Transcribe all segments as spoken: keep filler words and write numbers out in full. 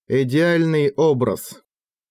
Идеальный образ.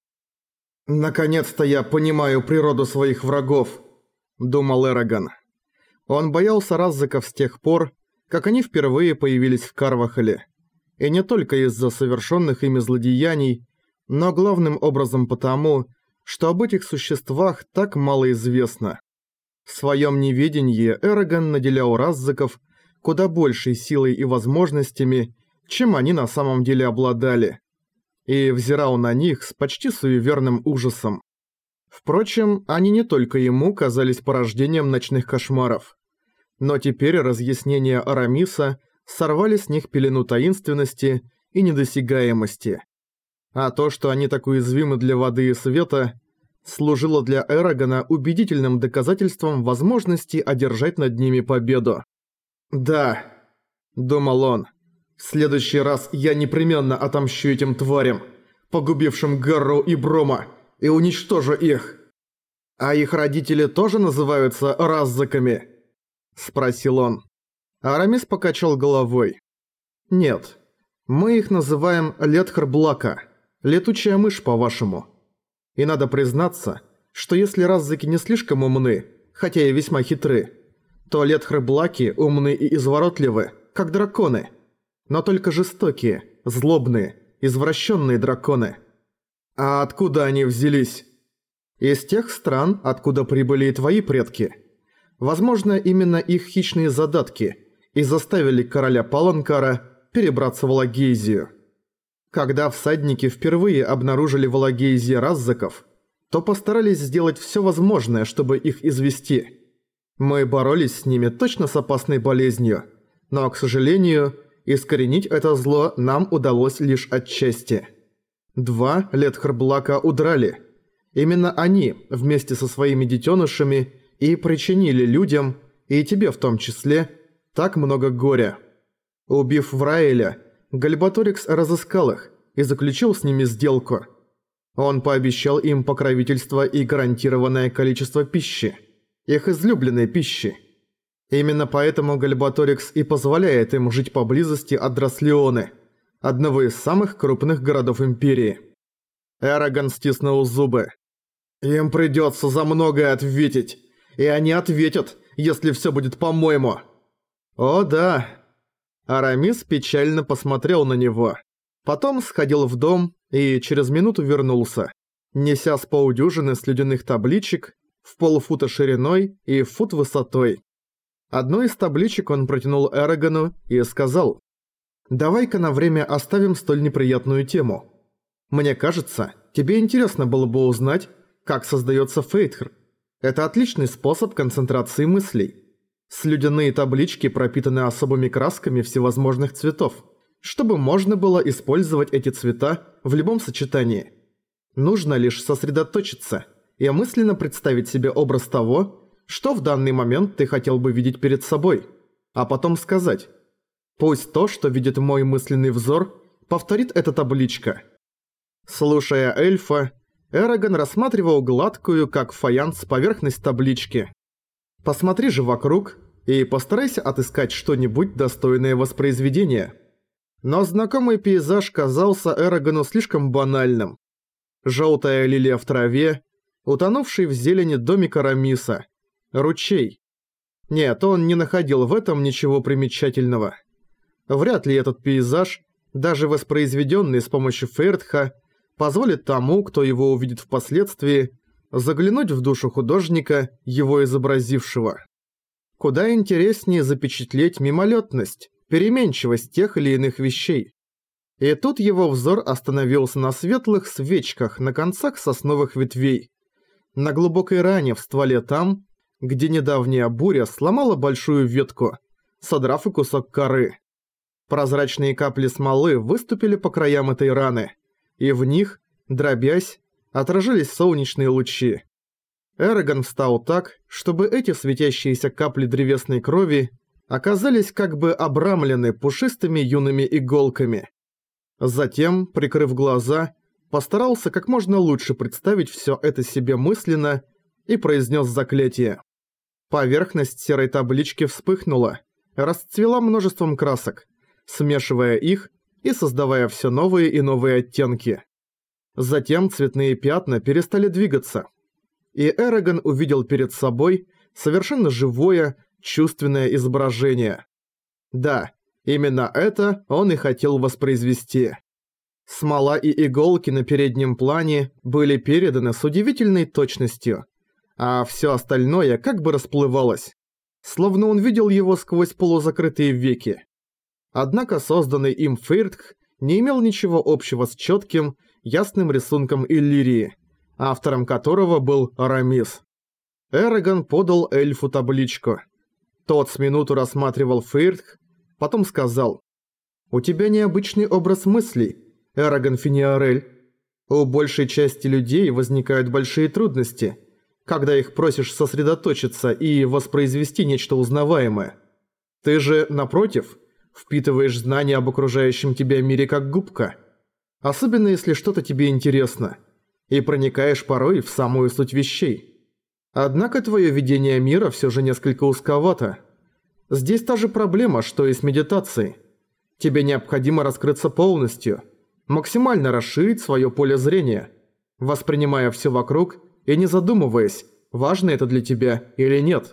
«Наконец-то я понимаю природу своих врагов», — думал Эрагон. Он боялся Раззеков с тех пор, как они впервые появились в Карвахале. И не только из-за совершенных ими злодеяний, но главным образом потому, что об этих существах так мало известно. В своем неведении Эрагон наделял Раззеков куда большей силой и возможностями, чем они на самом деле обладали, и взирал на них с почти суеверным ужасом. Впрочем, они не только ему казались порождением ночных кошмаров. Но теперь разъяснения Арамиса сорвали с них пелену таинственности и недосягаемости. А то, что они так уязвимы для воды и света, служило для Эрагона убедительным доказательством возможности одержать над ними победу. «Да», — думал он, — «в следующий раз я непременно отомщу этим тварям, погубившим Гарроу и Брома, и уничтожу их». «А их родители тоже называются Раззеками?» — спросил он. Арамис покачал головой. «Нет, мы их называем Летхарблака, летучая мышь, по-вашему. И надо признаться, что если Раззеки не слишком умны, хотя и весьма хитры, то Летхарблаки умны и изворотливы, как драконы, но только жестокие, злобные, извращенные драконы. А откуда они взялись? Из тех стран, откуда прибыли и твои предки. Возможно, именно их хищные задатки и заставили короля Паланкара перебраться в Алагейзию. Когда всадники впервые обнаружили в Алагейзии Раззеков, то постарались сделать все возможное, чтобы их извести. Мы боролись с ними точно с опасной болезнью, но, к сожалению, искоренить это зло нам удалось лишь отчасти. Два Летхарблака удрали. Именно они, вместе со своими детенышами, и причинили людям, и тебе в том числе, так много горя. Убив Враэля, Гальбаторикс разыскал их и заключил с ними сделку. Он пообещал им покровительство и гарантированное количество пищи, их излюбленной пищи. Именно поэтому Гальбаторикс и позволяет им жить поблизости от Драслеоны, одного из самых крупных городов Империи. Эрагон стиснул зубы. «Им придется за многое ответить, и они ответят, если все будет по-моему». «О да». Арамис печально посмотрел на него. Потом сходил в дом и через минуту вернулся, неся с полдюжины слюдяных табличек в полфута шириной и фут высотой. Одну из табличек он протянул Эрагону и сказал: «Давай-ка на время оставим столь неприятную тему. Мне кажется, тебе интересно было бы узнать, как создается Фейтхр. Это отличный способ концентрации мыслей. Слюдяные таблички пропитаны особыми красками всевозможных цветов, чтобы можно было использовать эти цвета в любом сочетании. Нужно лишь сосредоточиться и мысленно представить себе образ того, что в данный момент ты хотел бы видеть перед собой, а потом сказать: «Пусть то, что видит мой мысленный взор, повторит эта табличка». Слушая эльфа, Эрагон рассматривал гладкую, как фаянс, поверхность таблички. Посмотри же вокруг и постарайся отыскать что-нибудь достойное воспроизведения. Но знакомый пейзаж казался Эрагону слишком банальным. Желтая лилия в траве, утонувший в зелени домик Арамиса, ручей. Нет, он не находил в этом ничего примечательного. Вряд ли этот пейзаж, даже воспроизведенный с помощью Фейртха, позволит тому, кто его увидит впоследствии, заглянуть в душу художника, его изобразившего. Куда интереснее запечатлеть мимолетность, переменчивость тех или иных вещей. И тут его взор остановился на светлых свечках на концах сосновых ветвей, на глубокой ране в стволе там, где недавняя буря сломала большую ветку, содрав и кусок коры. Прозрачные капли смолы выступили по краям этой раны, и в них, дробясь, отражались солнечные лучи. Эрагон встал так, чтобы эти светящиеся капли древесной крови оказались как бы обрамлены пушистыми юными иголками. Затем, прикрыв глаза, постарался как можно лучше представить все это себе мысленно и произнес заклятие. Поверхность серой таблички вспыхнула, расцвела множеством красок, смешивая их и создавая все новые и новые оттенки. Затем цветные пятна перестали двигаться, и Эрагон увидел перед собой совершенно живое, чувственное изображение. Да, именно это он и хотел воспроизвести. Смола и иголки на переднем плане были переданы с удивительной точностью, а все остальное как бы расплывалось, словно он видел его сквозь полузакрытые веки. Однако созданный им Фейртх не имел ничего общего с четким, ясным рисунком Иллирии, автором которого был Арамис. Эрагон подал эльфу табличку. Тот с минуту рассматривал Фейртх, потом сказал: «У тебя необычный образ мыслей, Эрагон Финиарель. У большей части людей возникают большие трудности, когда их просишь сосредоточиться и воспроизвести нечто узнаваемое. Ты же, напротив, впитываешь знания об окружающем тебя мире как губка, особенно если что-то тебе интересно, и проникаешь порой в самую суть вещей. Однако твое видение мира все же несколько узковато. Здесь та же проблема, что и с медитацией. Тебе необходимо раскрыться полностью, максимально расширить свое поле зрения, воспринимая все вокруг и не задумываясь, важно это для тебя или нет».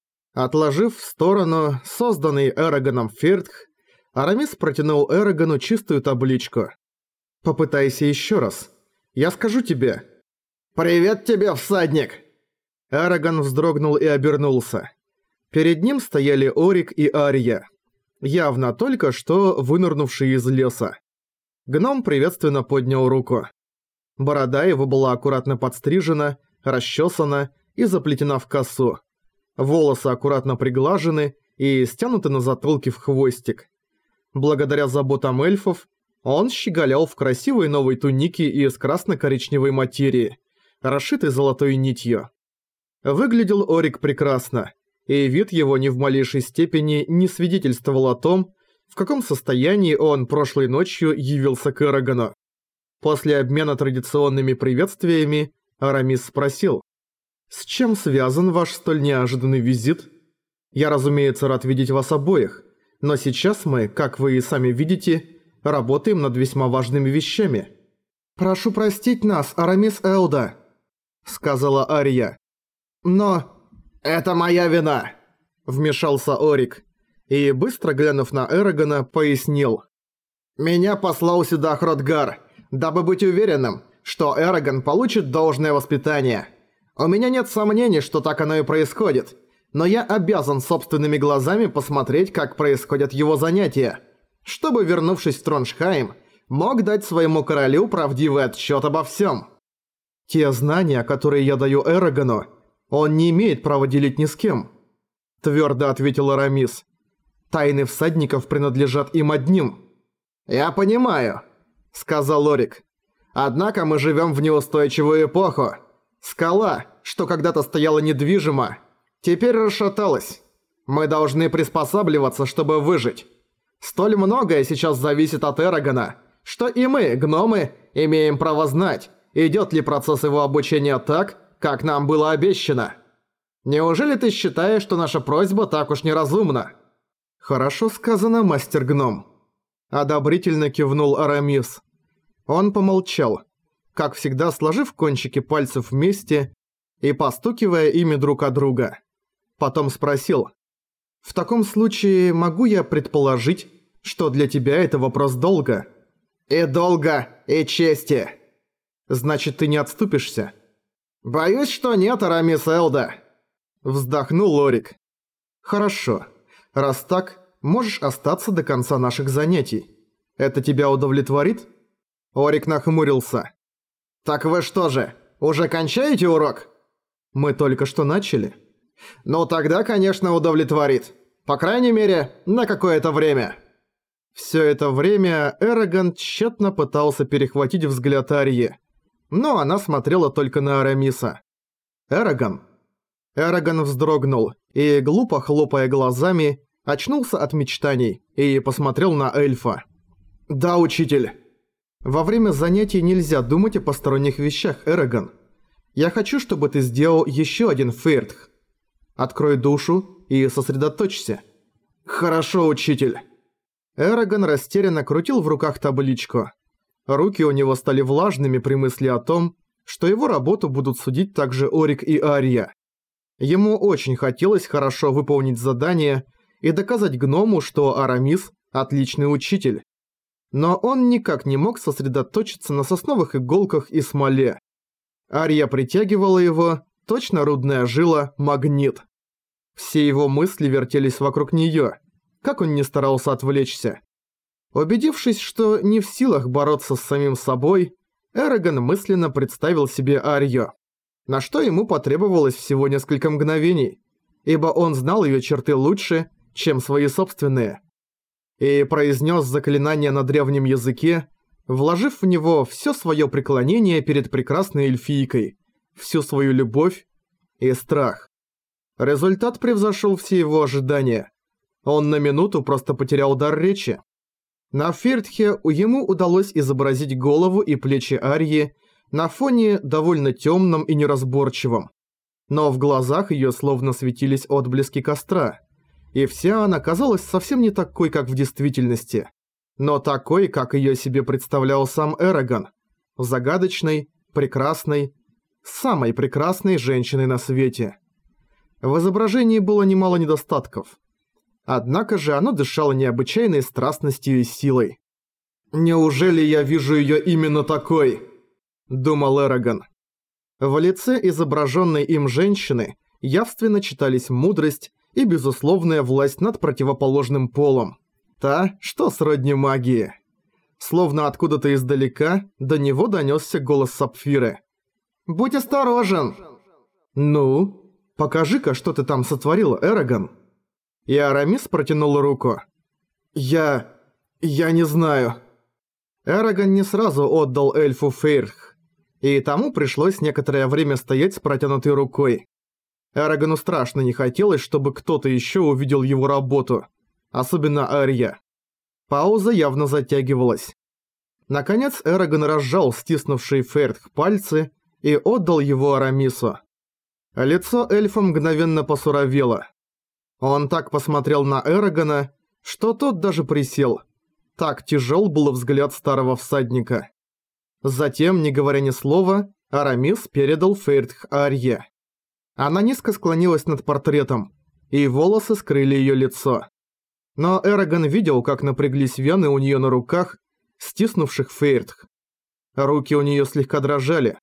Отложив в сторону созданный Эрагоном Фейртх, Арамис протянул Эрагону чистую табличку. «Попытайся еще раз. Я скажу тебе». «Привет тебе, всадник!» Эрагон вздрогнул и обернулся. Перед ним стояли Орик и Ария, явно только что вынырнувшие из леса. Гном приветственно поднял руку. Борода его была аккуратно подстрижена, расчесана и заплетена в косу. Волосы аккуратно приглажены и стянуты на затылке в хвостик. Благодаря заботам эльфов, он щеголял в красивой новой тунике из красно-коричневой материи, расшитой золотой нитью. Выглядел Орик прекрасно, и вид его ни в малейшей степени не свидетельствовал о том, в каком состоянии он прошлой ночью явился к Эрагону. После обмена традиционными приветствиями Арамис спросил: «С чем связан ваш столь неожиданный визит? Я, разумеется, рад видеть вас обоих, но сейчас мы, как вы и сами видите, работаем над весьма важными вещами». «Прошу простить нас, Арамис Элда», — сказала Ария. «Но это моя вина», — вмешался Орик, и, быстро глянув на Эрагона, пояснил: «Меня послал сюда Хротгар, дабы быть уверенным, что Эрагон получит должное воспитание. У меня нет сомнений, что так оно и происходит, но я обязан собственными глазами посмотреть, как происходят его занятия, чтобы, вернувшись в Троншхайм, мог дать своему королю правдивый отчет обо всем. Те знания, которые я даю Эрагону, он не имеет права делить ни с кем», — твердо ответил Арамис. «Тайны всадников принадлежат им одним». «Я понимаю», — сказал Орик. «Однако мы живем в неустойчивую эпоху. Скала, что когда-то стояла недвижимо, теперь расшаталась. Мы должны приспосабливаться, чтобы выжить. Столь многое сейчас зависит от Эрагона, что и мы, гномы, имеем право знать, идет ли процесс его обучения так, как нам было обещано. Неужели ты считаешь, что наша просьба так уж неразумна?» «Хорошо сказано, мастер-гном», — одобрительно кивнул Арамис. Он помолчал, как всегда сложив кончики пальцев вместе и постукивая ими друг от друга. Потом спросил: «В таком случае могу я предположить, что для тебя это вопрос долга?» «И долга, и чести». «Значит, ты не отступишься?» «Боюсь, что нет, Арамис Элда», — вздохнул Орик. «Хорошо. Раз так, можешь остаться до конца наших занятий. Это тебя удовлетворит?» Орик нахмурился. «Так вы что же, уже кончаете урок?» «Мы только что начали». «Ну тогда, конечно, удовлетворит. По крайней мере, на какое-то время». Всё это время Эрагон тщетно пытался перехватить взгляд Арии, но она смотрела только на Арамиса. «Эрагон?» Эрагон вздрогнул и, глупо хлопая глазами, очнулся от мечтаний и посмотрел на эльфа. «Да, учитель». «Во время занятий нельзя думать о посторонних вещах, Эрагон. Я хочу, чтобы ты сделал еще один Фейртх. Открой душу и сосредоточься». «Хорошо, учитель». Эрагон растерянно крутил в руках табличку. Руки у него стали влажными при мысли о том, что его работу будут судить также Орик и Ария. Ему очень хотелось хорошо выполнить задание и доказать гному, что Арамис – отличный учитель. Но он никак не мог сосредоточиться на сосновых иголках и смоле. Ария притягивала его, точно рудная жила, магнит. Все его мысли вертелись вокруг неё, как он ни старался отвлечься. Убедившись, что не в силах бороться с самим собой, Эрагон мысленно представил себе Арию, на что ему потребовалось всего несколько мгновений, ибо он знал её черты лучше, чем свои собственные. И произнес заклинание на древнем языке, вложив в него все свое преклонение перед прекрасной эльфийкой, всю свою любовь и страх. Результат превзошел все его ожидания. Он на минуту просто потерял дар речи. На Фейртхе ему удалось изобразить голову и плечи Арии на фоне довольно темном и неразборчивом. Но в глазах ее словно светились отблески костра. И вся она казалась совсем не такой, как в действительности, но такой, как ее себе представлял сам Эрагон. Загадочной, прекрасной, самой прекрасной женщиной на свете. В изображении было немало недостатков. Однако же оно дышало необычайной страстностью и силой. «Неужели я вижу ее именно такой?» – думал Эрагон. В лице изображенной им женщины явственно читались мудрость и безусловная власть над противоположным полом. Та, что сродни магии. Словно откуда-то издалека до него донёсся голос Сапфиры. «Будь осторожен!» «Ну, покажи-ка, что ты там сотворил, Эрагон». И Арамис протянул руку. «Я... я не знаю». Эрагон не сразу отдал эльфу Фейртх, и тому пришлось некоторое время стоять с протянутой рукой. Эрагону страшно не хотелось, чтобы кто-то еще увидел его работу, особенно Ария. Пауза явно затягивалась. Наконец Эрагон разжал стиснувшие Фейртх пальцы и отдал его Арамису. Лицо эльфа мгновенно посуровело. Он так посмотрел на Эрагона, что тот даже присел. Так тяжел был взгляд старого всадника. Затем, не говоря ни слова, Арамис передал Фейртх Арье. Она низко склонилась над портретом, и волосы скрыли её лицо. Но Эрагон видел, как напряглись вены у неё на руках, стиснувших Фейртх. Руки у неё слегка дрожали.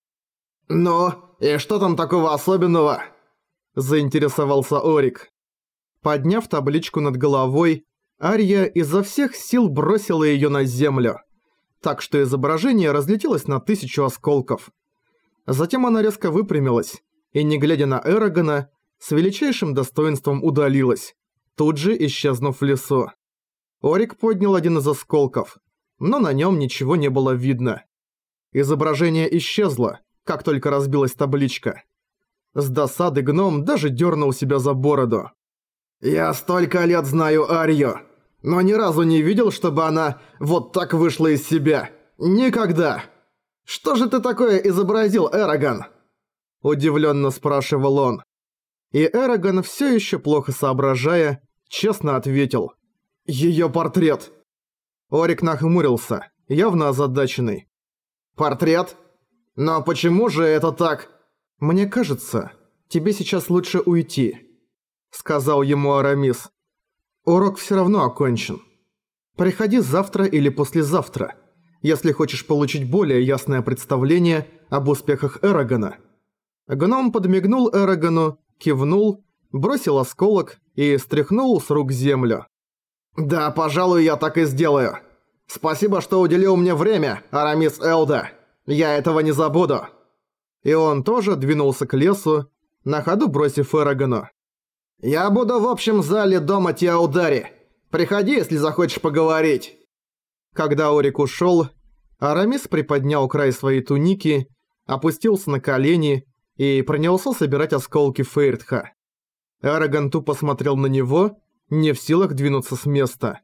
«Ну, и что там такого особенного?» – заинтересовался Орик. Подняв табличку над головой, Ария изо всех сил бросила её на землю, так что изображение разлетелось на тысячу осколков. Затем она резко выпрямилась и, не глядя на Эрагона, с величайшим достоинством удалилась, тут же исчезнув в лесу. Орик поднял один из осколков, но на нём ничего не было видно. Изображение исчезло, как только разбилась табличка. С досады гном даже дёрнул себя за бороду. «Я столько лет знаю Арию, но ни разу не видел, чтобы она вот так вышла из себя. Никогда! Что же ты такое изобразил, Эрагон?» Удивленно спрашивал он. И Эрагон, все еще плохо соображая, честно ответил. «Ее портрет!» Орик нахмурился, явно озадаченный. «Портрет? Но почему же это так?» «Мне кажется, тебе сейчас лучше уйти», — сказал ему Арамис. «Урок все равно окончен. Приходи завтра или послезавтра, если хочешь получить более ясное представление об успехах Эрагона». Гном подмигнул Эрагону, кивнул, бросил осколок и стряхнул с рук землю. «Да, пожалуй, я так и сделаю. Спасибо, что уделил мне время, Арамис Элда. Я этого не забуду». И он тоже двинулся к лесу, на ходу бросив Эрагону. «Я буду в общем зале дома Тиаудари. Приходи, если захочешь поговорить». Когда Орик ушёл, Арамис приподнял край своей туники, опустился на колени и принялся собирать осколки Фейртха. Эрагон тупо смотрел на него, не в силах двинуться с места.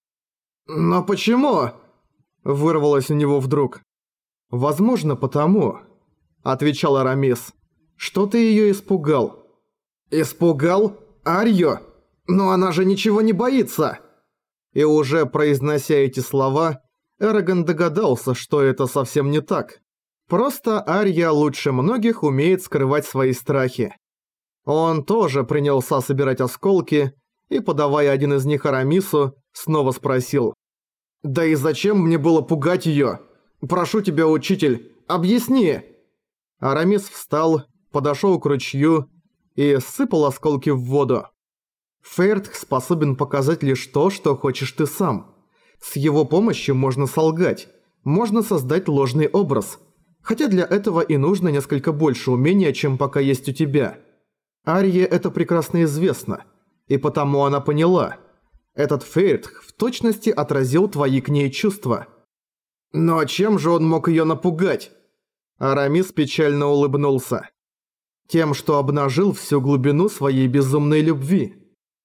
«Но почему?» – вырвалось у него вдруг. «Возможно, потому», – отвечал Арамис, – «что ты её испугал». «Испугал? Арью? Но она же ничего не боится!» И уже произнося эти слова, Эрагон догадался, что это совсем не так. Просто Арья лучше многих умеет скрывать свои страхи. Он тоже принялся собирать осколки и, подавая один из них Арамису, снова спросил: «Да и зачем мне было пугать её? Прошу тебя, учитель, объясни!» Арамис встал, подошёл к ручью и сыпал осколки в воду. Фейртх способен показать лишь то, что хочешь ты сам. С его помощью можно солгать, можно создать ложный образ, хотя для этого и нужно несколько больше умения, чем пока есть у тебя. Арье это прекрасно известно, и потому она поняла. Этот Фейртх в точности отразил твои к ней чувства. Но чем же он мог её напугать? Арамис печально улыбнулся. Тем, что обнажил всю глубину своей безумной любви.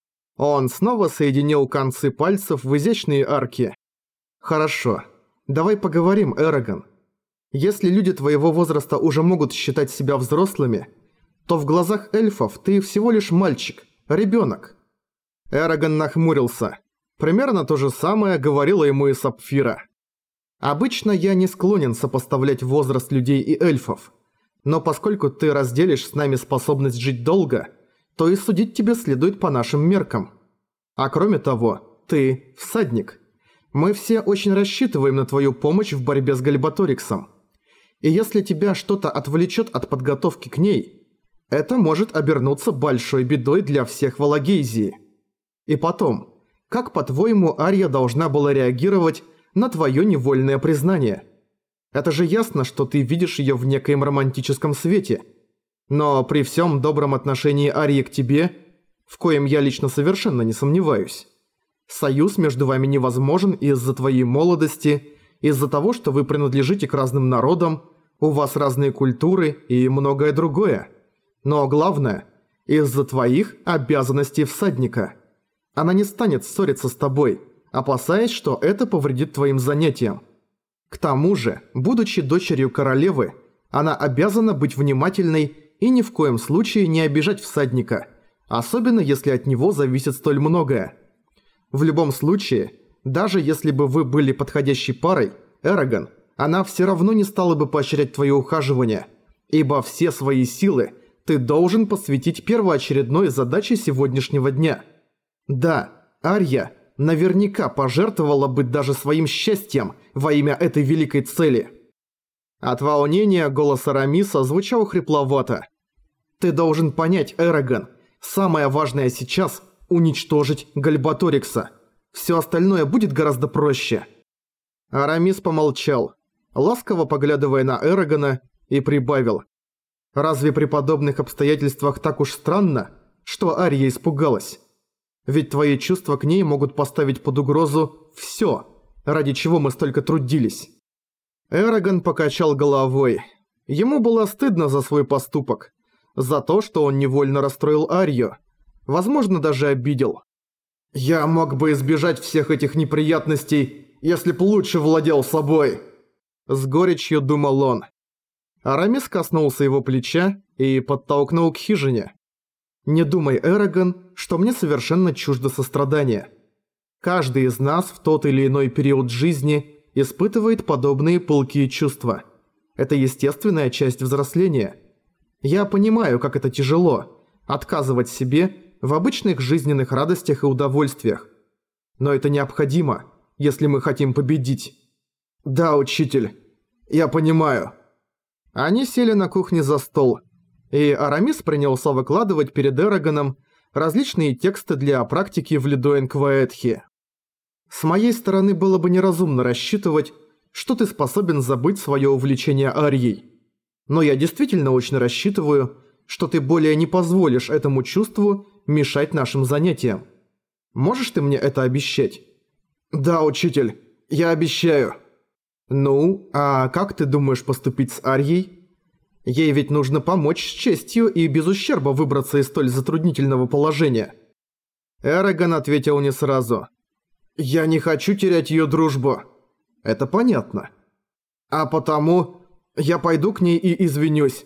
Он снова соединил концы пальцев в изящные арки. «Хорошо, давай поговорим, Эрагон. Если люди твоего возраста уже могут считать себя взрослыми, то в глазах эльфов ты всего лишь мальчик, ребёнок». Эрагон нахмурился. Примерно то же самое говорила ему и Сапфира. «Обычно я не склонен сопоставлять возраст людей и эльфов, но поскольку ты разделишь с нами способность жить долго, то и судить тебе следует по нашим меркам. А кроме того, ты всадник. Мы все очень рассчитываем на твою помощь в борьбе с Гальбаториксом. И если тебя что-то отвлечет от подготовки к ней, это может обернуться большой бедой для всех в Алагейзии. И потом, как по-твоему Арья должна была реагировать на твое невольное признание? Это же ясно, что ты видишь ее в некоем романтическом свете. Но при всем добром отношении Арьи к тебе, в коем я лично совершенно не сомневаюсь, союз между вами невозможен из-за твоей молодости, из-за того, что вы принадлежите к разным народам, у вас разные культуры и многое другое. Но главное, из-за твоих обязанностей всадника. Она не станет ссориться с тобой, опасаясь, что это повредит твоим занятиям. К тому же, будучи дочерью королевы, она обязана быть внимательной и ни в коем случае не обижать всадника, особенно если от него зависит столь многое. В любом случае, даже если бы вы были подходящей парой, Эрагон, она все равно не стала бы поощрять твое ухаживание, ибо все свои силы ты должен посвятить первоочередной задаче сегодняшнего дня. Да, Арья наверняка пожертвовала бы даже своим счастьем во имя этой великой цели. От волнения голос Арамиса звучал хрипловато. «Ты должен понять, Эрагон, самое важное сейчас – уничтожить Гальбаторикса. Все остальное будет гораздо проще». Арамис помолчал, ласково поглядывая на Эрагона, и прибавил. «Разве при подобных обстоятельствах так уж странно, что Арья испугалась? Ведь твои чувства к ней могут поставить под угрозу всё, ради чего мы столько трудились». Эрагон покачал головой. Ему было стыдно за свой поступок, за то, что он невольно расстроил Арью, возможно, даже обидел. «Я мог бы избежать всех этих неприятностей, если б лучше владел собой», — с горечью думал он. Арамис коснулся его плеча и подтолкнул к хижине. «Не думай, Эрагон, что мне совершенно чуждо сострадание. Каждый из нас в тот или иной период жизни испытывает подобные пылкие чувства. Это естественная часть взросления. Я понимаю, как это тяжело – отказывать себе в обычных жизненных радостях и удовольствиях. Но это необходимо, если мы хотим победить». «Да, учитель, я понимаю». Они сели на кухне за стол, и Арамис принялся выкладывать перед Эрагоном различные тексты для практики в Лидоэн-Кваэтхе. «С моей стороны было бы неразумно рассчитывать, что ты способен забыть свое увлечение Арьей. Но я действительно очень рассчитываю, что ты более не позволишь этому чувству мешать нашим занятиям. Можешь ты мне это обещать?» «Да, учитель, я обещаю». «Ну, а как ты думаешь поступить с Арьей? Ей ведь нужно помочь с честью и без ущерба выбраться из столь затруднительного положения». Эрагон ответил не сразу. «Я не хочу терять её дружбу». «Это понятно». «А потому я пойду к ней и извинюсь.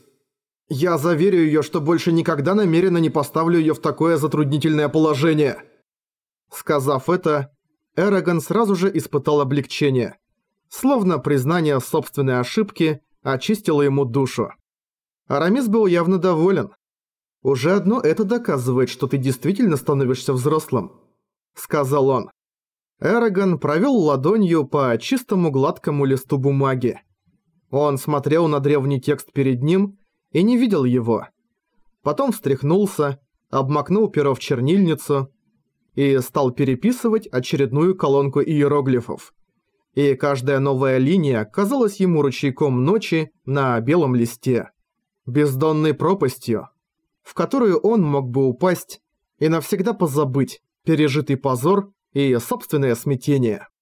Я заверю её, что больше никогда намеренно не поставлю её в такое затруднительное положение». Сказав это, Эрагон сразу же испытал облегчение. Словно признание собственной ошибки очистило ему душу. Арамис был явно доволен. «Уже одно это доказывает, что ты действительно становишься взрослым», — сказал он. Эрагон провел ладонью по чистому гладкому листу бумаги. Он смотрел на древний текст перед ним и не видел его. Потом встряхнулся, обмакнул перо в чернильницу и стал переписывать очередную колонку иероглифов. И каждая новая линия казалась ему ручейком ночи на белом листе, бездонной пропастью, в которую он мог бы упасть и навсегда позабыть пережитый позор и собственное смятение.